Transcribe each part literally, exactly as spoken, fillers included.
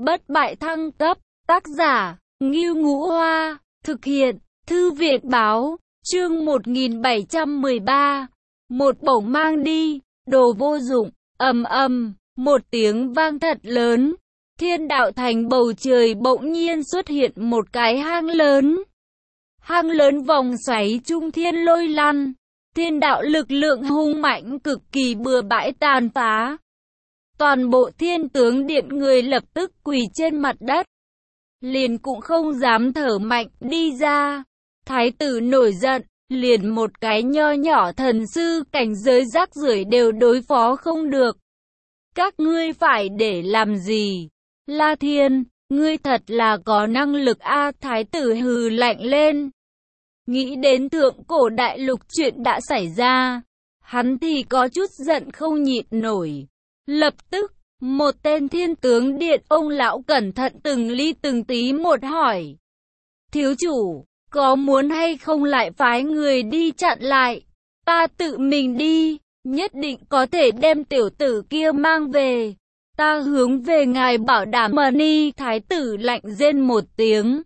bất bại thăng cấp, tác giả, Ngưu Ngũ Hoa, thực hiện, Thư viện Báo, chương một nghìn bảy trăm mười ba, một bổng mang đi, đồ vô dụng, ầm ầm, một tiếng vang thật lớn, thiên đạo thành bầu trời bỗng nhiên xuất hiện một cái hang lớn. Hang lớn vòng xoáy trung thiên lôi lăn, thiên đạo lực lượng hung mạnh cực kỳ bừa bãi tàn phá. Toàn bộ thiên tướng điện người lập tức quỳ trên mặt đất, liền cũng không dám thở mạnh đi ra. Thái tử nổi giận, liền một cái nho nhỏ thần sư cảnh giới rác rưởi đều đối phó không được. Các ngươi phải để làm gì? La Thiên, ngươi thật là có năng lực a. Thái tử hừ lạnh lên. Nghĩ đến thượng cổ đại lục chuyện đã xảy ra, hắn thì có chút giận không nhịn nổi. Lập tức, một tên thiên tướng điện ông lão cẩn thận từng ly từng tí một hỏi. Thiếu chủ, có muốn hay không lại phái người đi chặn lại? Ta tự mình đi, nhất định có thể đem tiểu tử kia mang về. Ta hướng về ngài bảo đảm. Mani thái tử lạnh rên một tiếng.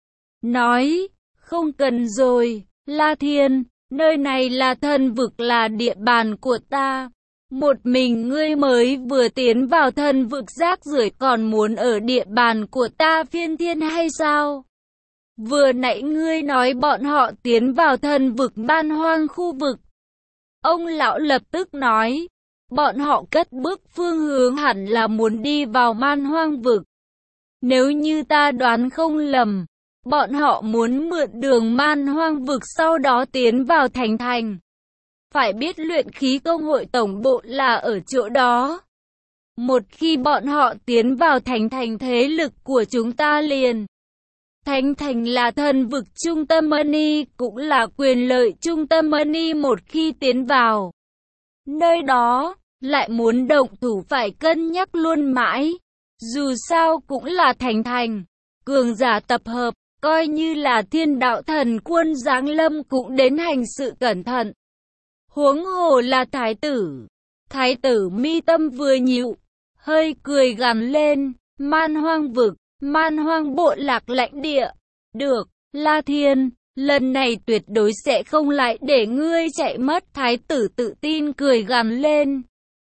Nói, không cần rồi, La Thiên, nơi này là thần vực, là địa bàn của ta. Một mình ngươi mới vừa tiến vào thần vực rác rưởi còn muốn ở địa bàn của ta phiên thiên hay sao? Vừa nãy ngươi nói bọn họ tiến vào thần vực man hoang khu vực. Ông lão lập tức nói, bọn họ cất bước phương hướng hẳn là muốn đi vào man hoang vực. Nếu như ta đoán không lầm, bọn họ muốn mượn đường man hoang vực sau đó tiến vào thành thành. Phải biết luyện khí công hội tổng bộ là ở chỗ đó. Một khi bọn họ tiến vào thành thành, thế lực của chúng ta liền. Thành thành là thần vực trung tâm Mani, cũng là quyền lợi trung tâm Mani. Một khi tiến vào nơi đó, lại muốn động thủ phải cân nhắc luôn mãi. Dù sao cũng là thành thành, cường giả tập hợp, coi như là thiên đạo thần quân giáng lâm cũng đến hành sự cẩn thận. Huống hồ là thái tử. Thái tử mi tâm vừa nhịu, hơi cười gằn lên, man hoang vực, man hoang bộ lạc lãnh địa. Được, La Thiên, lần này tuyệt đối sẽ không lại để ngươi chạy mất. Thái tử tự tin cười gằn lên.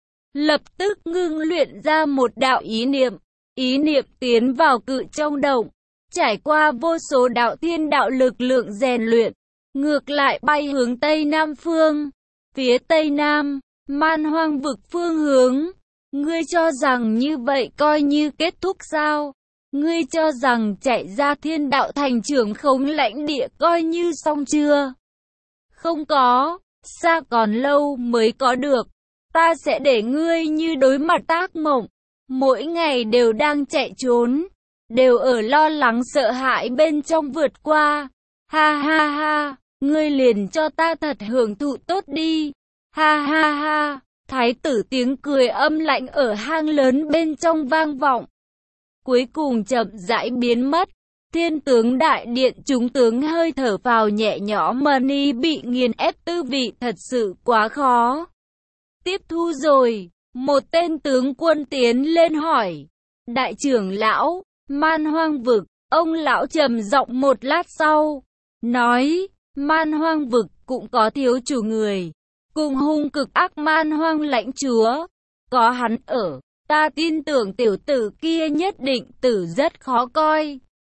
Lập tức ngưng luyện ra một đạo ý niệm. Ý niệm tiến vào cự trong động. Trải qua vô số đạo thiên đạo lực lượng rèn luyện. Ngược lại bay hướng Tây Nam phương. Phía Tây Nam, man hoang vực phương hướng. Ngươi cho rằng như vậy coi như kết thúc sao? Ngươi cho rằng chạy ra thiên đạo thành trưởng khống lãnh địa coi như xong chưa? Không có, xa còn lâu mới có được. Ta sẽ để ngươi như đối mặt ác mộng. Mỗi ngày đều đang chạy trốn, đều ở lo lắng sợ hãi bên trong vượt qua. Ha ha ha, ngươi liền cho ta thật hưởng thụ tốt đi. Ha ha ha, thái tử tiếng cười âm lạnh ở hang lớn bên trong vang vọng. Cuối cùng chậm rãi biến mất. Thiên tướng đại điện chúng tướng hơi thở vào nhẹ nhõm. Mani bị nghiền ép tư vị thật sự quá khó tiếp thu rồi. Một tên tướng quân tiến lên hỏi. Đại trưởng lão, man hoang vực. Ông lão trầm giọng một lát sau nói, man hoang vực cũng có thiếu chủ người, cùng hung cực ác man hoang lãnh chúa. Có hắn ở, ta tin tưởng tiểu tử kia nhất định tử rất khó coi.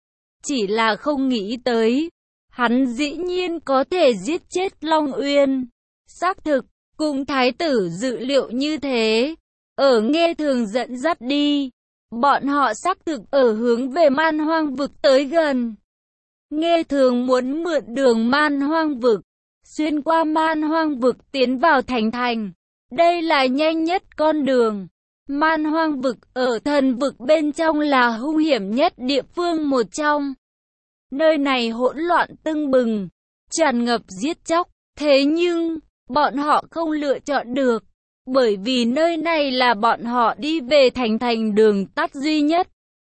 Chỉ là không nghĩ tới, hắn dĩ nhiên có thể giết chết Long Uyên. Xác thực, cùng thái tử dự liệu như thế. Ở nghe thường dẫn dắt đi, bọn họ xác thực ở hướng về man hoang vực tới gần. Nghe thường muốn mượn đường man hoang vực, xuyên qua man hoang vực tiến vào thành thành. Đây là nhanh nhất con đường. Man hoang vực ở thần vực bên trong là hung hiểm nhất địa phương một trong. Nơi này hỗn loạn tưng bừng, tràn ngập giết chóc. Thế nhưng, bọn họ không lựa chọn được. Bởi vì nơi này là bọn họ đi về thành thành đường tắt duy nhất.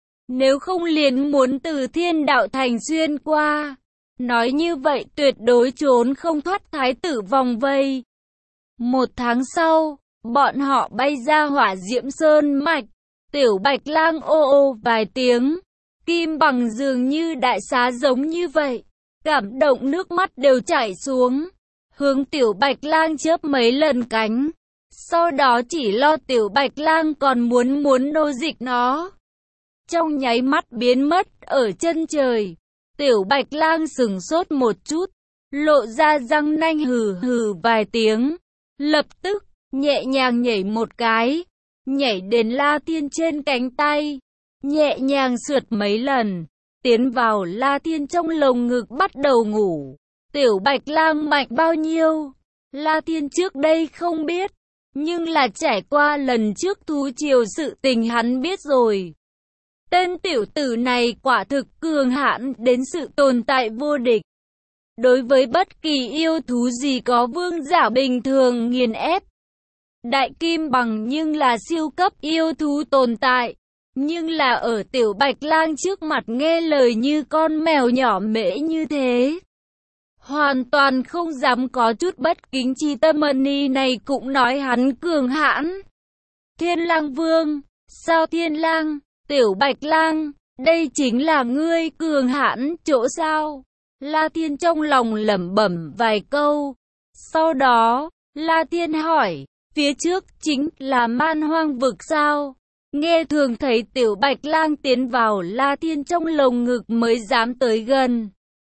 Nếu không liền muốn từ thiên đạo thành xuyên qua. Nói như vậy tuyệt đối trốn không thoát thái tử vòng vây. Một tháng sau, bọn họ bay ra Hỏa Diễm Sơn Mạch. Tiểu Bạch Lang ô ô vài tiếng, Kim Bằng dường như đại xá giống như vậy, cảm động nước mắt đều chảy xuống, hướng Tiểu Bạch Lang chớp mấy lần cánh, sau đó chỉ lo Tiểu Bạch Lang còn muốn muốn nô dịch nó. Trong nháy mắt biến mất ở chân trời, Tiểu Bạch Lang sừng sốt một chút, lộ ra răng nanh hừ hừ vài tiếng, lập tức nhẹ nhàng nhảy một cái, nhảy đến La Thiên trên cánh tay, nhẹ nhàng sượt mấy lần, tiến vào La Thiên trong lồng ngực bắt đầu ngủ. Tiểu Bạch Lang mạnh bao nhiêu, La Thiên trước đây không biết, nhưng là trải qua lần trước thú triều sự tình hắn biết rồi. Tên tiểu tử này quả thực cường hãn đến sự tồn tại vô địch. Đối với bất kỳ yêu thú gì có vương giả bình thường nghiền ép. Đại Kim Bằng nhưng là siêu cấp yêu thú tồn tại, nhưng là ở Tiểu Bạch Lang trước mặt nghe lời như con mèo nhỏ mễ như thế. Hoàn toàn không dám có chút bất kính chi tâm. Mani này cũng nói hắn cường hãn. Thiên Lang Vương, sao Thiên Lang, Tiểu Bạch Lang, đây chính là ngươi cường hãn chỗ sao? La Thiên trong lòng lẩm bẩm vài câu. Sau đó, La Thiên hỏi, phía trước chính là Man Hoang vực sao? Nghe thường thấy Tiểu Bạch Lang tiến vào La Thiên trong lồng ngực mới dám tới gần.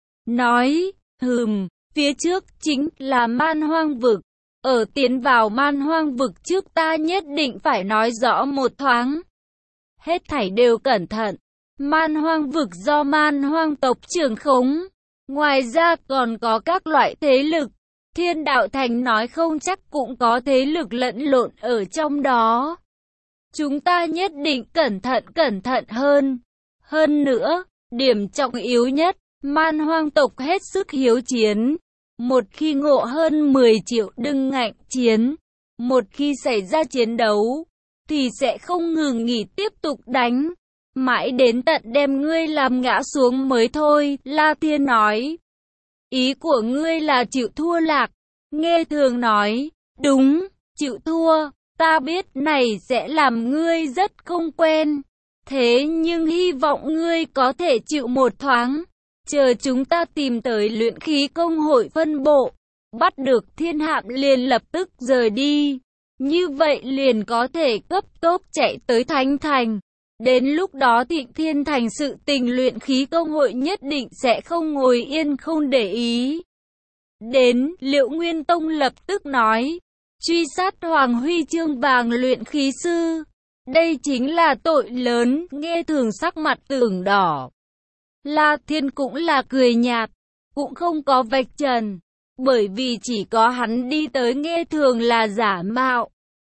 Nói, hừm, phía trước chính là Man Hoang vực. Ở tiến vào Man Hoang vực trước ta nhất định phải nói rõ một thoáng. Hết thảy đều cẩn thận. Man Hoang vực do Man Hoang tộc trưởng khống. Ngoài ra còn có các loại thế lực. Thiên Đạo Thành nói không chắc cũng có thế lực lẫn lộn ở trong đó. Chúng ta nhất định cẩn thận cẩn thận hơn. Hơn nữa, điểm trọng yếu nhất, Man Hoang tộc hết sức hiếu chiến. Một khi ngộ hơn mười triệu đừng ngạnh chiến. Một khi xảy ra chiến đấu, thì sẽ không ngừng nghỉ tiếp tục đánh. Mãi đến tận đem ngươi làm ngã xuống mới thôi, La Thiên nói. Ý của ngươi là chịu thua lạc. Nghe thường nói, đúng, chịu thua, ta biết này sẽ làm ngươi rất không quen. Thế nhưng hy vọng ngươi có thể chịu một thoáng. Chờ chúng ta tìm tới luyện khí công hội phân bộ, bắt được Thiên Hạm liền lập tức rời đi. Như vậy liền có thể cấp tốc chạy tới Thánh Thành. Đến lúc đó Thịnh Thiên Thành sự tình luyện khí công hội nhất định sẽ không ngồi yên không để ý. Đến, Liệu Nguyên Tông lập tức nói, truy sát Hoàng Huy chương vàng luyện khí sư. Đây chính là tội lớn, nghe thường sắc mặt tưởng đỏ. La Thiên cũng là cười nhạt, cũng không có vạch trần, bởi vì chỉ có hắn đi tới nghe thường là giả mạo.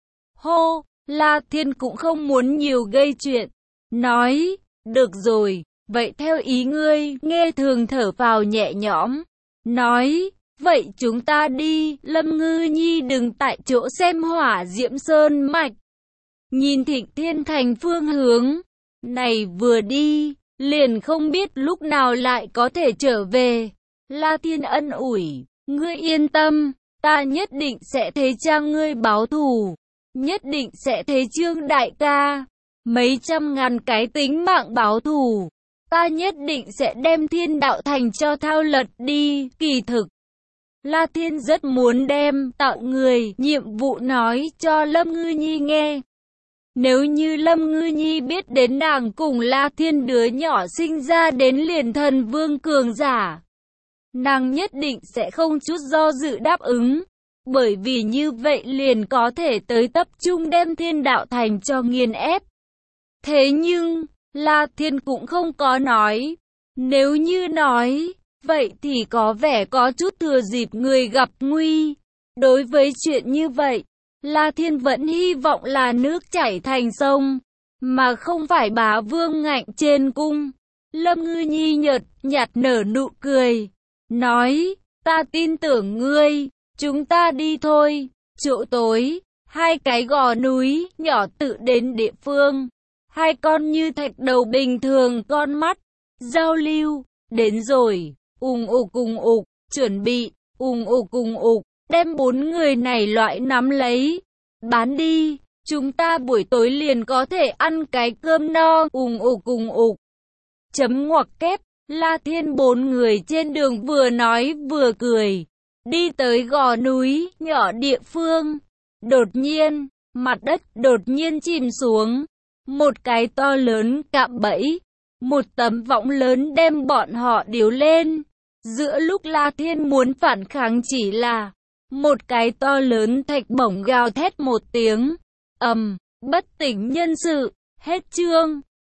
Hô, La Thiên cũng không muốn nhiều gây chuyện, nói, được rồi, vậy theo ý ngươi, nghe thường thở phào nhẹ nhõm, nói, vậy chúng ta đi, Lâm Ngư Nhi đừng tại chỗ xem hỏa diễm sơn mạch. Nhìn Thịnh Thiên Thành phương hướng, này vừa đi, liền không biết lúc nào lại có thể trở về. La Thiên ân ủi, ngươi yên tâm, ta nhất định sẽ thế Trang ngươi báo thù, nhất định sẽ thế Trương đại ca, mấy trăm ngàn cái tính mạng báo thù, ta nhất định sẽ đem Thiên Đạo Thành cho thao lật đi. Kỳ thực, La Thiên rất muốn đem tạo người nhiệm vụ nói cho Lâm Ngư Nhi nghe. Nếu như Lâm Ngư Nhi biết đến nàng cùng La Thiên đứa nhỏ sinh ra đến liền thần vương cường giả, nàng nhất định sẽ không chút do dự đáp ứng, bởi vì như vậy liền có thể tới tập trung đem Thiên Đạo Thành cho nghiền ép. Thế nhưng, La Thiên cũng không có nói, nếu như nói, vậy thì có vẻ có chút thừa dịp người gặp nguy. Đối với chuyện như vậy, La Thiên vẫn hy vọng là nước chảy thành sông, mà không phải bá vương ngạnh trên cung. Lâm Ngư Nhi nhợt nhạt nở nụ cười, nói, ta tin tưởng ngươi, chúng ta đi thôi. Chỗ tối, hai cái gò núi nhỏ tự đến địa phương, hai con như thạch đầu bình thường con mắt, giao lưu, đến rồi, ùng ục ùng ục, chuẩn bị, ùng ục ùng ục. Đem bốn người này loại nắm lấy, bán đi, Chúng ta buổi tối liền có thể ăn cái cơm no, ùng ục ùng ục. Chấm ngoặc kép, La Thiên bốn người trên đường vừa nói vừa cười. Đi tới gò núi, nhỏ địa phương. Đột nhiên, mặt đất đột nhiên chìm xuống. Một cái to lớn cạm bẫy. Một tấm võng lớn đem bọn họ điếu lên. Giữa lúc La Thiên muốn phản kháng chỉ là một cái to lớn thạch bổng gào thét một tiếng. Ầm, bất tỉnh nhân sự. Hết chương.